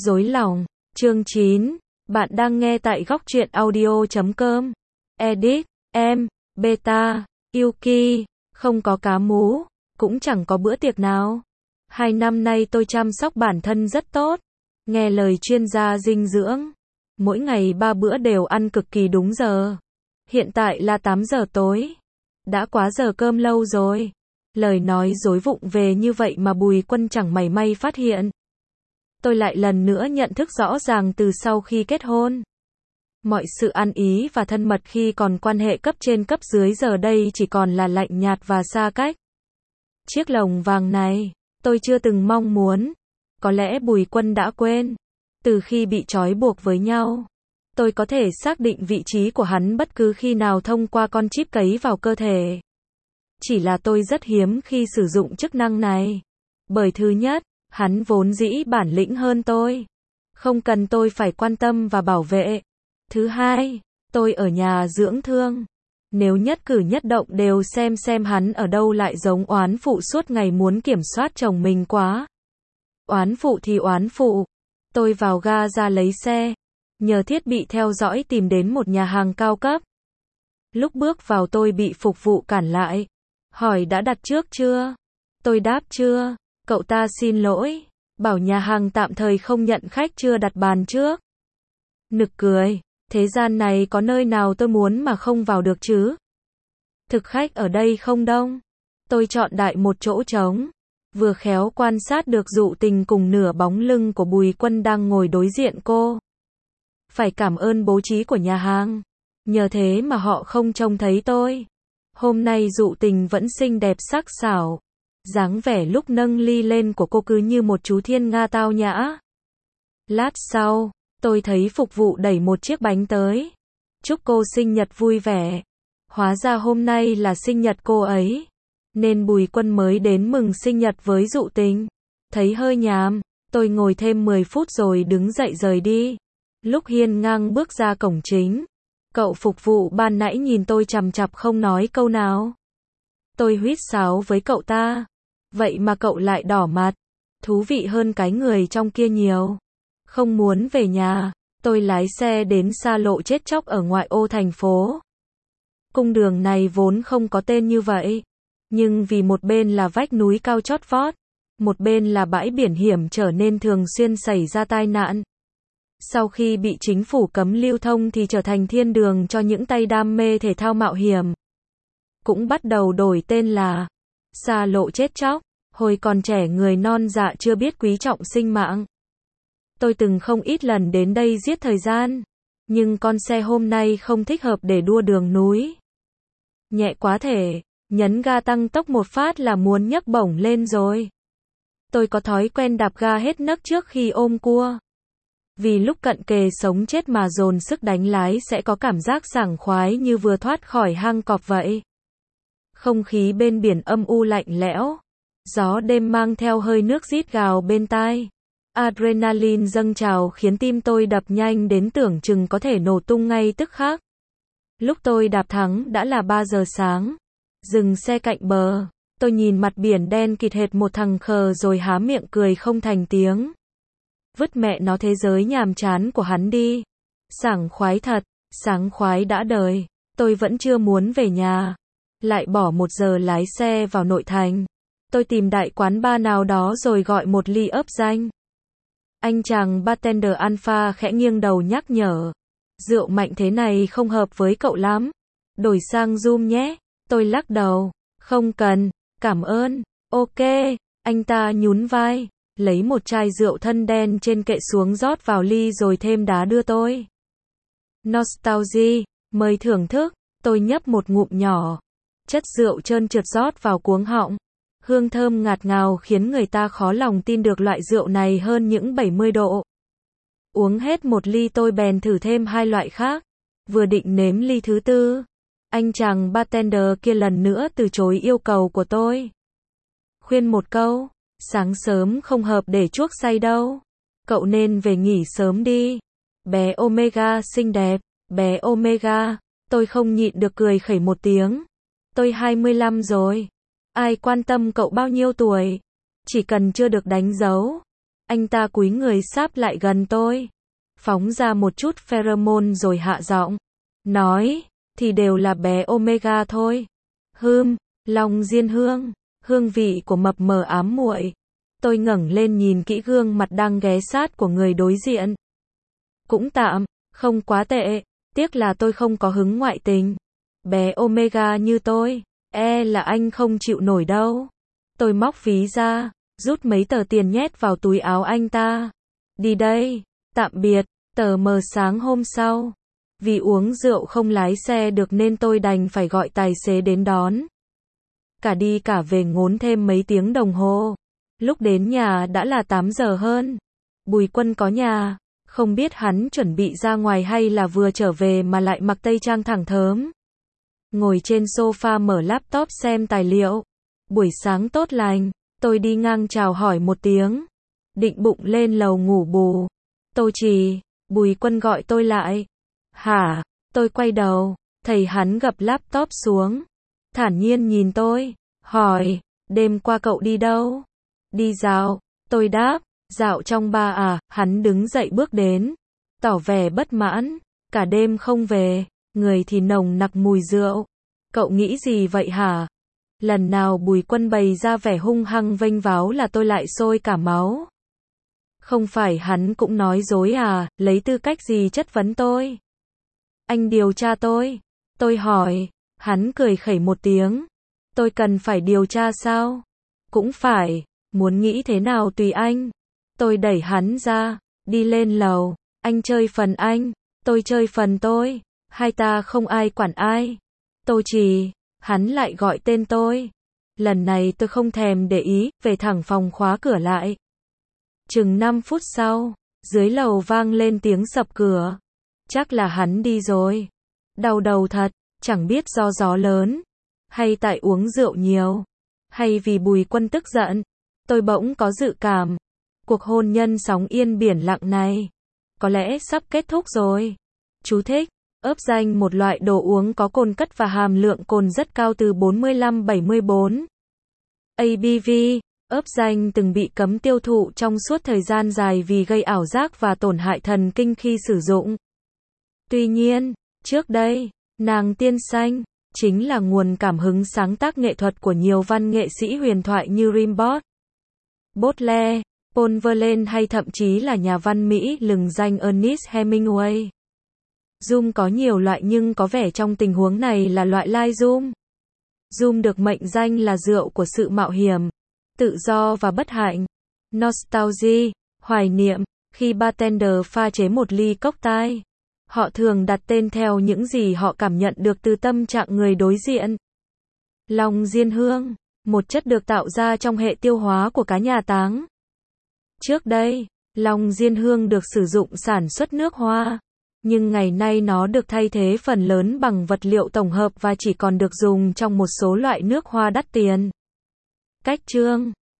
Dối lòng, chương 9, bạn đang nghe tại góc truyện audio.com. Edit, em, beta, Yuki, không có cá mú, cũng chẳng có bữa tiệc nào. 2 năm nay tôi chăm sóc bản thân rất tốt, nghe lời chuyên gia dinh dưỡng. Mỗi ngày 3 bữa đều ăn cực kỳ đúng giờ. Hiện tại là 8 giờ tối. Đã quá giờ cơm lâu rồi. Lời nói dối vụng về như vậy mà Bùi Quân chẳng mảy may phát hiện. Tôi lại lần nữa nhận thức rõ ràng từ sau khi kết hôn. Mọi sự ăn ý và thân mật khi còn quan hệ cấp trên cấp dưới giờ đây chỉ còn là lạnh nhạt và xa cách. Chiếc lồng vàng này, tôi chưa từng mong muốn. Có lẽ Bùi Quân đã quên. Từ khi bị trói buộc với nhau, tôi có thể xác định vị trí của hắn bất cứ khi nào thông qua con chip cấy vào cơ thể. Chỉ là tôi rất hiếm khi sử dụng chức năng này. Bởi thứ nhất, hắn vốn dĩ bản lĩnh hơn tôi. Không cần tôi phải quan tâm và bảo vệ. Thứ hai, tôi ở nhà dưỡng thương. Nếu nhất cử nhất động đều xem hắn ở đâu lại giống oán phụ suốt ngày muốn kiểm soát chồng mình quá. Oán phụ thì oán phụ. Tôi vào ga ra lấy xe. Nhờ thiết bị theo dõi tìm đến một nhà hàng cao cấp. Lúc bước vào tôi bị phục vụ cản lại. Hỏi đã đặt trước chưa? Tôi đáp chưa. Cậu ta xin lỗi. Bảo nhà hàng tạm thời không nhận khách chưa đặt bàn trước. Nực cười. Thế gian này có nơi nào tôi muốn mà không vào được chứ? Thực khách ở đây không đông. Tôi chọn đại một chỗ trống. Vừa khéo quan sát được Dụ Tình cùng nửa bóng lưng của Bùi Quân đang ngồi đối diện cô. Phải cảm ơn bố trí của nhà hàng. Nhờ thế mà họ không trông thấy tôi. Hôm nay Dụ Tình vẫn xinh đẹp sắc sảo. Dáng vẻ lúc nâng ly lên của cô cứ như một chú thiên nga tao nhã. Lát sau, tôi thấy phục vụ đẩy một chiếc bánh tới. Chúc cô sinh nhật vui vẻ. Hóa ra hôm nay là sinh nhật cô ấy. Nên Bùi Quân mới đến mừng sinh nhật với Dụ Tình. Thấy hơi nhàm, tôi ngồi thêm 10 phút rồi đứng dậy rời đi. Lúc hiên ngang bước ra cổng chính, cậu phục vụ ban nãy nhìn tôi chằm chằm không nói câu nào. Tôi huýt sáo với cậu ta. Vậy mà cậu lại đỏ mặt. Thú vị hơn cái người trong kia nhiều. Không muốn về nhà, tôi lái xe đến xa lộ chết chóc ở ngoại ô thành phố. Cung đường này vốn không có tên như vậy. Nhưng vì một bên là vách núi cao chót vót, một bên là bãi biển hiểm trở nên thường xuyên xảy ra tai nạn. Sau khi bị chính phủ cấm lưu thông thì trở thành thiên đường cho những tay đam mê thể thao mạo hiểm. Cũng bắt đầu đổi tên là xa lộ chết chóc. Hồi còn trẻ người non dạ chưa biết quý trọng sinh mạng. Tôi từng không ít lần đến đây giết thời gian. Nhưng con xe hôm nay không thích hợp để đua đường núi. Nhẹ quá thể, nhấn ga tăng tốc một phát là muốn nhấc bổng lên rồi. Tôi có thói quen đạp ga hết nấc trước khi ôm cua. Vì lúc cận kề sống chết mà dồn sức đánh lái sẽ có cảm giác sảng khoái như vừa thoát khỏi hang cọp vậy. Không khí bên biển âm u lạnh lẽo. Gió đêm mang theo hơi nước rít gào bên tai. Adrenaline dâng trào khiến tim tôi đập nhanh đến tưởng chừng có thể nổ tung ngay tức khắc. Lúc tôi đạp thắng đã là 3 giờ sáng. Dừng xe cạnh bờ. Tôi nhìn mặt biển đen kịt hệt một thằng khờ rồi há miệng cười không thành tiếng. Vứt mẹ nó thế giới nhàm chán của hắn đi. Sảng khoái thật, sảng khoái đã đời. Tôi vẫn chưa muốn về nhà. Lại bỏ 1 giờ lái xe vào nội thành. Tôi tìm đại quán bar nào đó rồi gọi một ly ấp danh. Anh chàng bartender alpha khẽ nghiêng đầu nhắc nhở. Rượu mạnh thế này không hợp với cậu lắm. Đổi sang rum nhé. Tôi lắc đầu. Không cần, cảm ơn. Ok, anh ta nhún vai. Lấy một chai rượu thân đen trên kệ xuống rót vào ly rồi thêm đá đưa tôi. Nostalgia, mời thưởng thức. Tôi nhấp một ngụm nhỏ. Chất rượu trơn trượt rót vào cuống họng. Hương thơm ngạt ngào khiến người ta khó lòng tin được loại rượu này hơn những 70 độ. Uống hết một ly tôi bèn thử thêm 2 loại khác. Vừa định nếm ly thứ tư, anh chàng bartender kia lần nữa từ chối yêu cầu của tôi. Khuyên một câu, sáng sớm không hợp để chuốc say đâu. Cậu nên về nghỉ sớm đi. Bé Omega xinh đẹp, bé Omega, tôi không nhịn được cười khẩy một tiếng. Tôi 25 rồi. Ai quan tâm cậu bao nhiêu tuổi. Chỉ cần chưa được đánh dấu. Anh ta cúi người sáp lại gần tôi, phóng ra một chút pheromone rồi hạ giọng, nói, thì đều là bé Omega thôi. Long Diên Hương, hương vị của mập mờ ám muội. Tôi ngẩng lên nhìn kỹ gương mặt đang ghé sát của người đối diện. Cũng tạm, không quá tệ, tiếc là tôi không có hứng ngoại tình. Bé Omega như tôi, là anh không chịu nổi đâu. Tôi móc ví ra, rút mấy tờ tiền nhét vào túi áo anh ta. Đi đây, tạm biệt. Tờ mờ sáng hôm sau, vì uống rượu không lái xe được nên tôi đành phải gọi tài xế đến đón. Cả đi cả về ngốn thêm mấy tiếng đồng hồ. Lúc đến nhà đã là 8 giờ hơn. Bùi Quân có nhà, không biết hắn chuẩn bị ra ngoài hay là vừa trở về mà lại mặc tây trang thẳng thớm. Ngồi trên sofa mở laptop xem tài liệu. Buổi sáng tốt lành, tôi đi ngang chào hỏi một tiếng. Định bụng lên lầu ngủ bù. Tô Trì, Bùi Quân gọi tôi lại. Hả? Tôi quay đầu, thấy hắn gập laptop xuống. Thản nhiên nhìn tôi, hỏi, đêm qua cậu đi đâu? Đi dạo, tôi đáp, dạo trong bar à? Hắn đứng dậy bước đến, tỏ vẻ bất mãn, cả đêm không về, người thì nồng nặc mùi rượu. Cậu nghĩ gì vậy hả? Lần nào Bùi Quân bày ra vẻ hung hăng vênh váo là tôi lại sôi cả máu. Không phải hắn cũng nói dối à, lấy tư cách gì chất vấn tôi? Anh điều tra tôi. Tôi hỏi, hắn cười khẩy một tiếng. Tôi cần phải điều tra sao? Cũng phải, muốn nghĩ thế nào tùy anh. Tôi đẩy hắn ra, đi lên lầu, anh chơi phần anh, tôi chơi phần tôi, hai ta không ai quản ai. Tô Trì, hắn lại gọi tên tôi. Lần này tôi không thèm để ý, về thẳng phòng khóa cửa lại. Chừng 5 phút sau, dưới lầu vang lên tiếng sập cửa. Chắc là hắn đi rồi. Đau đầu thật, chẳng biết do gió lớn, hay tại uống rượu nhiều, hay vì Bùi Quân tức giận. Tôi bỗng có dự cảm, cuộc hôn nhân sóng yên biển lặng này, có lẽ sắp kết thúc rồi. Chú thích, ớp danh một loại đồ uống có cồn cất và hàm lượng cồn rất cao từ 45-74 ABV. Ớp danh từng bị cấm tiêu thụ trong suốt thời gian dài vì gây ảo giác và tổn hại thần kinh khi sử dụng. Tuy nhiên, trước đây, nàng tiên xanh chính là nguồn cảm hứng sáng tác nghệ thuật của nhiều văn nghệ sĩ huyền thoại như Rimbaud, Baudelaire, Paul Verlaine hay thậm chí là nhà văn Mỹ lừng danh Ernest Hemingway. Rum có nhiều loại nhưng có vẻ trong tình huống này là loại light rum. Rum được mệnh danh là rượu của sự mạo hiểm, tự do và bất hạnh. Nostalgia, hoài niệm, khi bartender pha chế một ly cocktail, họ thường đặt tên theo những gì họ cảm nhận được từ tâm trạng người đối diện. Long diên hương, một chất được tạo ra trong hệ tiêu hóa của cá nhà táng. Trước đây, long diên hương được sử dụng sản xuất nước hoa, nhưng ngày nay nó được thay thế phần lớn bằng vật liệu tổng hợp và chỉ còn được dùng trong một số loại nước hoa đắt tiền. Cách chương